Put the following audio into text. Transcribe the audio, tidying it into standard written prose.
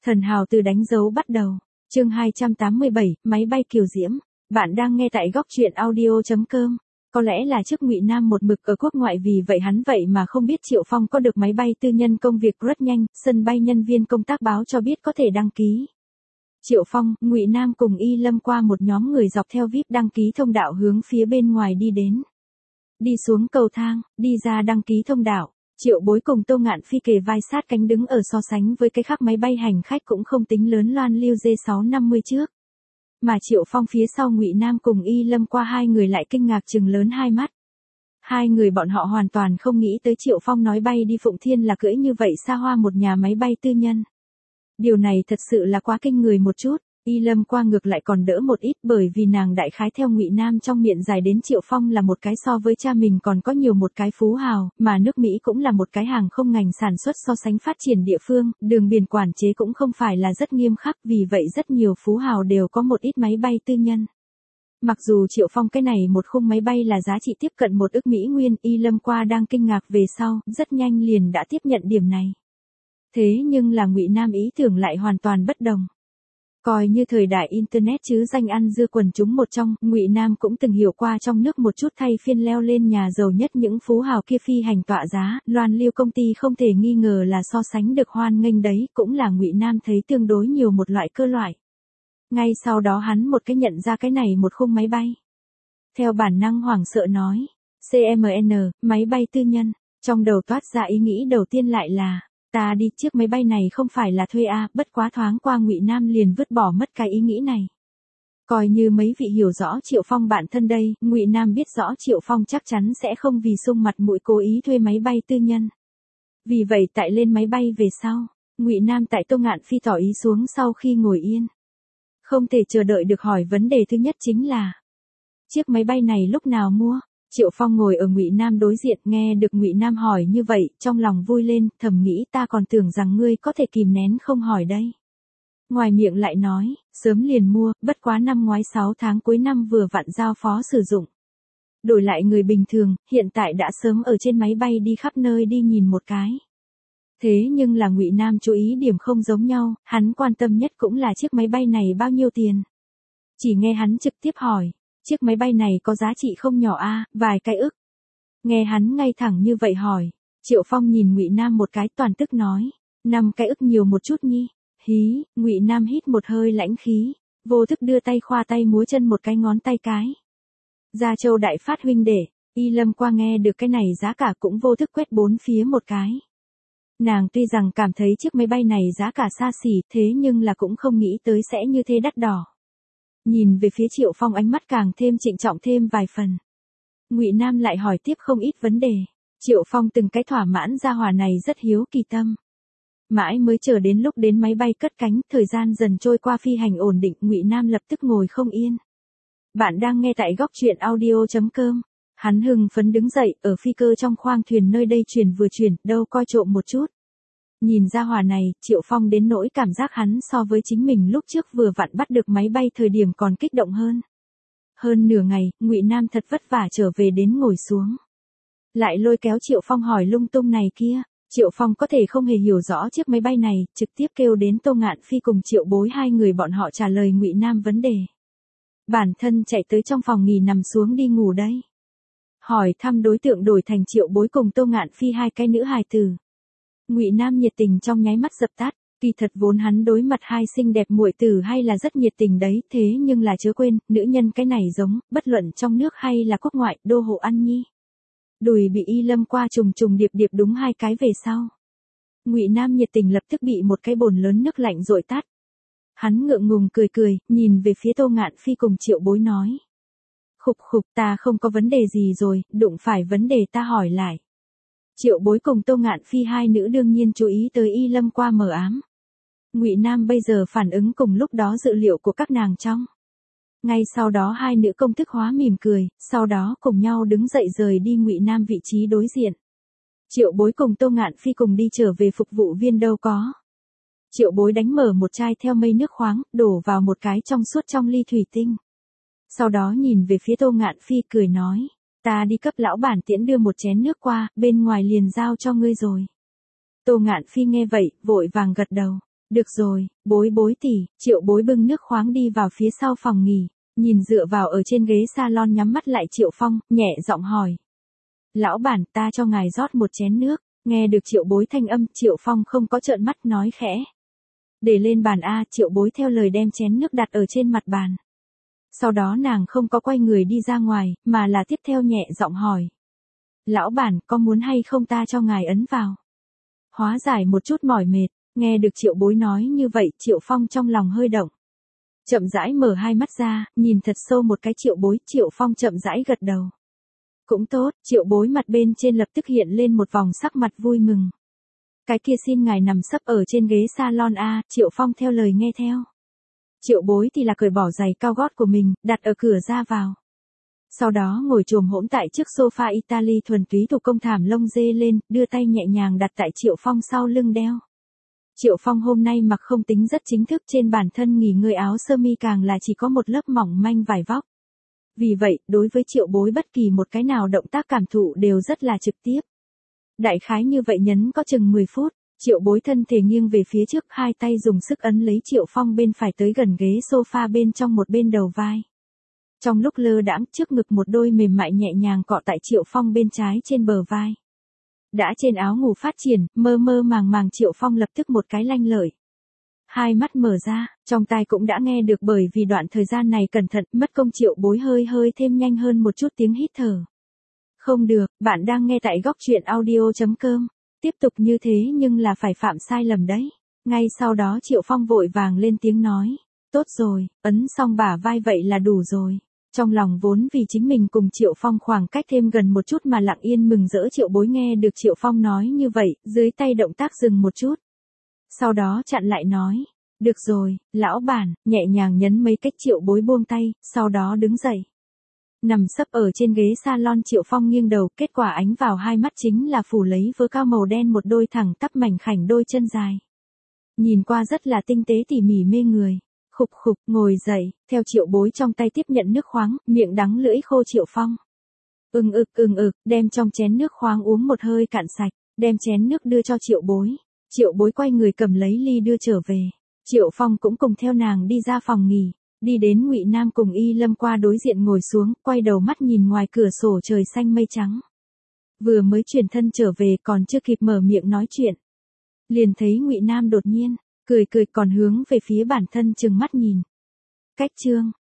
Thần hào từ đánh dấu bắt đầu. Chương 287, máy bay kiều diễm. Bạn đang nghe tại góc truyện audio.com. Có lẽ là trước Ngụy Nam một mực ở quốc ngoại, vì vậy hắn vậy mà không biết Triệu Phong có được máy bay tư nhân. Công việc rất nhanh, sân bay nhân viên công tác báo cho biết có thể đăng ký. Triệu Phong, Ngụy Nam cùng Y Lâm qua một nhóm người dọc theo VIP đăng ký thông đạo hướng phía bên ngoài đi đến. Đi xuống cầu thang, đi ra đăng ký thông đạo. Triệu Bối cùng Tô Ngạn Phi kề vai sát cánh đứng ở, so sánh với cái khác máy bay hành khách cũng không tính lớn loan lưu J650 trước. Mà Triệu Phong phía sau Ngụy Nam cùng Y Lâm qua, hai người lại kinh ngạc trừng lớn hai mắt. Hai người bọn họ hoàn toàn không nghĩ tới Triệu Phong nói bay đi Phụng Thiên là cưỡi như vậy xa hoa một nhà máy bay tư nhân. Điều này thật sự là quá kinh người một chút. Y Lâm qua ngược lại còn đỡ một ít, bởi vì nàng đại khái theo Ngụy Nam trong miệng giải đến Triệu Phong là một cái so với cha mình còn có nhiều một cái phú hào, mà nước Mỹ cũng là một cái hàng không ngành sản xuất so sánh phát triển địa phương, đường biển quản chế cũng không phải là rất nghiêm khắc, vì vậy rất nhiều phú hào đều có một ít máy bay tư nhân. Mặc dù Triệu Phong cái này một khung máy bay là giá trị tiếp cận 1 ức Mỹ Nguyên, Y Lâm qua đang kinh ngạc về sau, rất nhanh liền đã tiếp nhận điểm này. Thế nhưng là Ngụy Nam ý tưởng lại hoàn toàn bất đồng. Coi như thời đại internet chứ danh ăn dưa quần chúng một trong, Ngụy Nam cũng từng hiểu qua trong nước một chút, thay phiên leo lên nhà giàu nhất những phú hào kia phi hành tọa giá, loan lưu công ty không thể nghi ngờ là so sánh được hoan nghênh đấy, cũng là Ngụy Nam thấy tương đối nhiều một loại cơ loại. Ngay sau đó hắn một cái nhận ra cái này một khung máy bay. Theo bản năng hoảng sợ nói, CMN, máy bay tư nhân, trong đầu toát ra ý nghĩ đầu tiên lại là, ta đi, chiếc máy bay này không phải là thuê à, bất quá thoáng qua Ngụy Nam liền vứt bỏ mất cái ý nghĩ này. Coi như mấy vị hiểu rõ Triệu Phong bản thân đây, Ngụy Nam biết rõ Triệu Phong chắc chắn sẽ không vì sung mặt mũi cố ý thuê máy bay tư nhân. Vì vậy tại lên máy bay về sau, Ngụy Nam tại Tô Ngạn Phi tỏ ý xuống sau khi ngồi yên. Không thể chờ đợi được hỏi vấn đề thứ nhất chính là, chiếc máy bay này lúc nào mua? Triệu Phong ngồi ở Ngụy Nam đối diện, nghe được Ngụy Nam hỏi như vậy, trong lòng vui lên, thầm nghĩ ta còn tưởng rằng ngươi có thể kìm nén không hỏi đây. Ngoài miệng lại nói, sớm liền mua, bất quá năm ngoái 6 tháng cuối năm vừa vặn giao phó sử dụng. Đổi lại người bình thường, hiện tại đã sớm ở trên máy bay đi khắp nơi đi nhìn một cái. Thế nhưng là Ngụy Nam chú ý điểm không giống nhau, hắn quan tâm nhất cũng là chiếc máy bay này bao nhiêu tiền. Chỉ nghe hắn trực tiếp hỏi, chiếc máy bay này có giá trị không nhỏ a, vài cái ức. Nghe hắn ngay thẳng như vậy hỏi, Triệu Phong nhìn Ngụy Nam một cái, toàn tức nói, 5 cái ức nhiều một chút nhi. Hí, Ngụy Nam hít một hơi lãnh khí, vô thức đưa tay khoa tay múa chân một cái ngón tay cái. Gia Châu đại phát huynh đệ, Y Lâm qua nghe được cái này giá cả cũng vô thức quét bốn phía một cái. Nàng tuy rằng cảm thấy chiếc máy bay này giá cả xa xỉ, thế nhưng là cũng không nghĩ tới sẽ như thế đắt đỏ. Nhìn về phía Triệu Phong, ánh mắt càng thêm trịnh trọng thêm vài phần. Ngụy Nam lại hỏi tiếp không ít vấn đề. Triệu Phong từng cái thỏa mãn, gia hỏa này rất hiếu kỳ tâm. Mãi mới chờ đến lúc đến máy bay cất cánh, thời gian dần trôi qua, phi hành ổn định, Ngụy Nam lập tức ngồi không yên. Bạn đang nghe tại góc truyện audio.com. Hắn hưng phấn đứng dậy, ở phi cơ trong khoang thuyền nơi đây chuyển vừa chuyển, đâu coi trộm một chút. Nhìn ra hỏa này, Triệu Phong đến nỗi cảm giác hắn so với chính mình lúc trước vừa vặn bắt được máy bay thời điểm còn kích động hơn. Hơn nửa ngày, Ngụy Nam thật vất vả trở về đến ngồi xuống. Lại lôi kéo Triệu Phong hỏi lung tung này kia, Triệu Phong có thể không hề hiểu rõ chiếc máy bay này, trực tiếp kêu đến Tô Ngạn Phi cùng Triệu Bối, hai người bọn họ trả lời Ngụy Nam vấn đề. Bản thân chạy tới trong phòng nghỉ nằm xuống đi ngủ đấy. Hỏi thăm đối tượng đổi thành Triệu Bối cùng Tô Ngạn Phi, hai cái nữ hài tử. Ngụy Nam nhiệt tình trong nháy mắt dập tắt, kỳ thật vốn hắn đối mặt hai xinh đẹp muội tử hay là rất nhiệt tình đấy, thế nhưng là chớ quên, nữ nhân cái này giống, bất luận trong nước hay là quốc ngoại, đô hộ ăn nhi. Đùi bị Y Lâm qua trùng trùng điệp điệp đúng hai cái về sau. Ngụy Nam nhiệt tình lập tức bị một cái bồn lớn nước lạnh dội tát. Hắn ngượng ngùng cười cười, nhìn về phía Tô Ngạn Phi cùng Triệu Bối nói. Khục khục, ta không có vấn đề gì rồi, đụng phải vấn đề ta hỏi lại. Triệu Bối cùng Tô Ngạn Phi hai nữ đương nhiên chú ý tới Y Lâm qua mờ ám. Ngụy Nam bây giờ phản ứng cùng lúc đó dự liệu của các nàng trong. Ngay sau đó hai nữ công thức hóa mỉm cười, sau đó cùng nhau đứng dậy rời đi Ngụy Nam vị trí đối diện. Triệu Bối cùng Tô Ngạn Phi cùng đi trở về phục vụ viên đâu có. Triệu Bối đánh mở một chai theo mây nước khoáng, đổ vào một cái trong suốt trong ly thủy tinh. Sau đó nhìn về phía Tô Ngạn Phi cười nói, ta đi cấp lão bản tiễn đưa một chén nước qua, bên ngoài liền giao cho ngươi rồi. Tô Ngạn Phi nghe vậy, vội vàng gật đầu. Được rồi, Bối Bối tỷ. Triệu Bối bưng nước khoáng đi vào phía sau phòng nghỉ, nhìn dựa vào ở trên ghế salon nhắm mắt lại Triệu Phong, nhẹ giọng hỏi. Lão bản, ta cho ngài rót một chén nước. Nghe được Triệu Bối thanh âm, Triệu Phong không có trợn mắt nói khẽ. Để lên bàn a. Triệu Bối theo lời đem chén nước đặt ở trên mặt bàn. Sau đó nàng không có quay người đi ra ngoài, mà là tiếp theo nhẹ giọng hỏi. Lão bản, có muốn hay không ta cho ngài ấn vào? Hóa giải một chút mỏi mệt, nghe được Triệu Bối nói như vậy, Triệu Phong trong lòng hơi động. Chậm rãi mở hai mắt ra, nhìn thật sâu một cái Triệu Bối, Triệu Phong chậm rãi gật đầu. Cũng tốt, Triệu Bối mặt bên trên lập tức hiện lên một vòng sắc mặt vui mừng. Cái kia xin ngài nằm sấp ở trên ghế salon a. Triệu Phong theo lời nghe theo. Triệu Bối thì là cởi bỏ giày cao gót của mình, đặt ở cửa ra vào. Sau đó ngồi chồm hỗn tại trước sofa Italy thuần túy thủ công thảm lông dê lên, đưa tay nhẹ nhàng đặt tại Triệu Phong sau lưng đeo. Triệu Phong hôm nay mặc không tính rất chính thức, trên bản thân nghỉ ngơi áo sơ mi càng là chỉ có một lớp mỏng manh vải vóc. Vì vậy, đối với Triệu Bối bất kỳ một cái nào động tác cảm thụ đều rất là trực tiếp. Đại khái như vậy nhấn có chừng 10 phút, Triệu Bối thân thể nghiêng về phía trước, hai tay dùng sức ấn lấy Triệu Phong bên phải tới gần ghế sofa bên trong một bên đầu vai. Trong lúc lơ đãng, trước ngực một đôi mềm mại nhẹ nhàng cọ tại Triệu Phong bên trái trên bờ vai. Đã trên áo ngủ phát triển, mơ mơ màng màng Triệu Phong lập tức một cái lanh lợi. Hai mắt mở ra, trong tai cũng đã nghe được bởi vì đoạn thời gian này cẩn thận, mất công Triệu Bối hơi thêm nhanh hơn một chút tiếng hít thở. Không được, bạn đang nghe tại góc truyện audio.com. Tiếp tục như thế nhưng là phải phạm sai lầm đấy. Ngay sau đó Triệu Phong vội vàng lên tiếng nói. Tốt rồi, ấn xong bả vai vậy là đủ rồi. Trong lòng vốn vì chính mình cùng Triệu Phong khoảng cách thêm gần một chút mà lặng yên mừng rỡ Triệu Bối nghe được Triệu Phong nói như vậy, dưới tay động tác dừng một chút. Sau đó chặn lại nói. Được rồi, lão bản, nhẹ nhàng nhấn mấy cách Triệu Bối buông tay, sau đó đứng dậy. Nằm sấp ở trên ghế salon Triệu Phong nghiêng đầu, kết quả ánh vào hai mắt chính là phủ lấy vớ cao màu đen một đôi thẳng tắp mảnh khảnh đôi chân dài. Nhìn qua rất là tinh tế tỉ mỉ mê người. Khục khục, ngồi dậy, theo Triệu Bối trong tay tiếp nhận nước khoáng, miệng đắng lưỡi khô Triệu Phong. Ưng ực, đem trong chén nước khoáng uống một hơi cạn sạch, đem chén nước đưa cho Triệu Bối. Triệu Bối quay người cầm lấy ly đưa trở về. Triệu Phong cũng cùng theo nàng đi ra phòng nghỉ, đi đến Ngụy Nam cùng Y Lâm qua đối diện ngồi xuống, quay đầu mắt nhìn ngoài cửa sổ trời xanh mây trắng. Vừa mới chuyển thân trở về còn chưa kịp mở miệng nói chuyện, liền thấy Ngụy Nam đột nhiên cười còn hướng về phía bản thân trừng mắt nhìn. Cách chương